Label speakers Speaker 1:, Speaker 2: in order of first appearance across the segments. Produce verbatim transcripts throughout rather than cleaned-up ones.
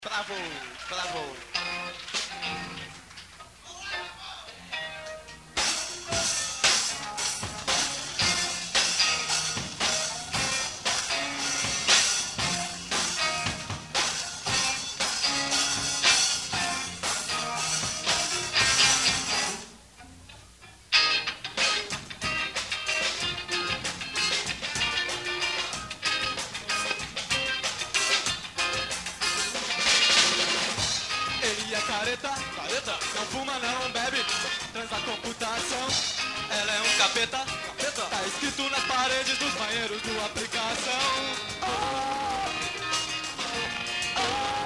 Speaker 1: Bravo, bravo. Ele é careta, careta, não fuma, não bebe, transa computação. Ela é um capeta, capeta, tá escrito nas paredes dos banheiros do aplicação. Oh, oh,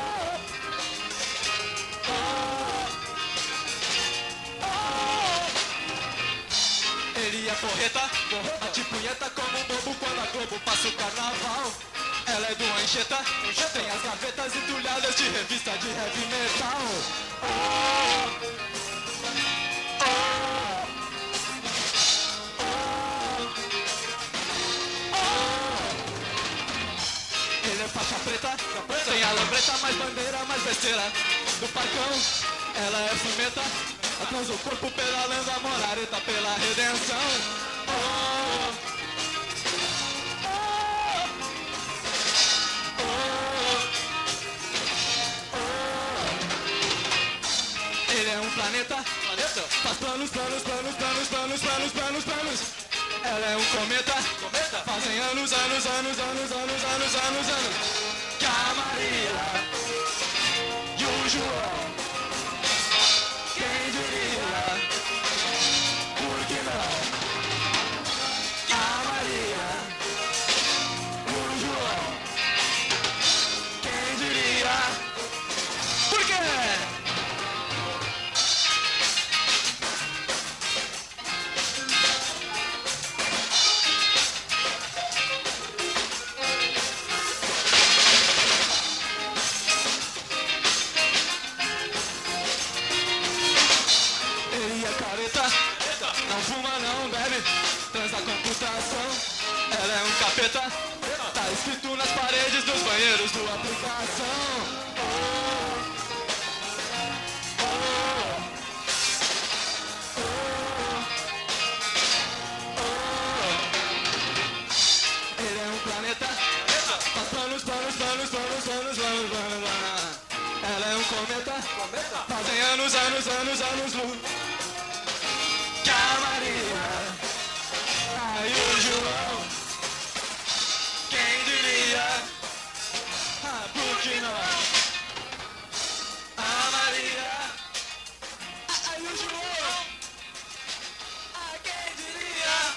Speaker 1: oh, oh. Ele é porreta, porreta, bate punheta como um bobo quando a Globo passa o carnaval. Ela é do Anchieta, tem as gavetas entulhadas de revista de heavy metal. Oh, oh, oh, oh. Ele é faixa preta, tem a lambreta, mais bandeira, mais besteira do parcão. Ela é fumeta, transa o corpo pedalando a morareta pela redenção. Oh, ele é um planeta, planeta, faz planos, planos, planos, planos, planos, planos, planos, planos. Ela é um cometa, cometa, fazem anos, anos, anos, anos, anos, anos, anos, anos. Que a Maria e o João, quem diria, por que não? Que a Maria e o João, quem diria, por quê? Não fuma, não bebe, transa computação. Ela é um capeta, tá escrito nas paredes dos banheiros do aplicação. Oh, oh, oh, oh. Ele é um planeta, faz planos, planos, planos, planos, planos, planos, planos, planos. Ela é um cometa, fazem anos, anos, anos, anos, luz. Que a Maria, ai o João, quem diria, ah, por que não? A Maria, ai o João, ah, quem diria,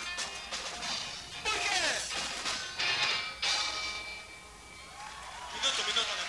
Speaker 1: por quê?
Speaker 2: Minuto, minuto.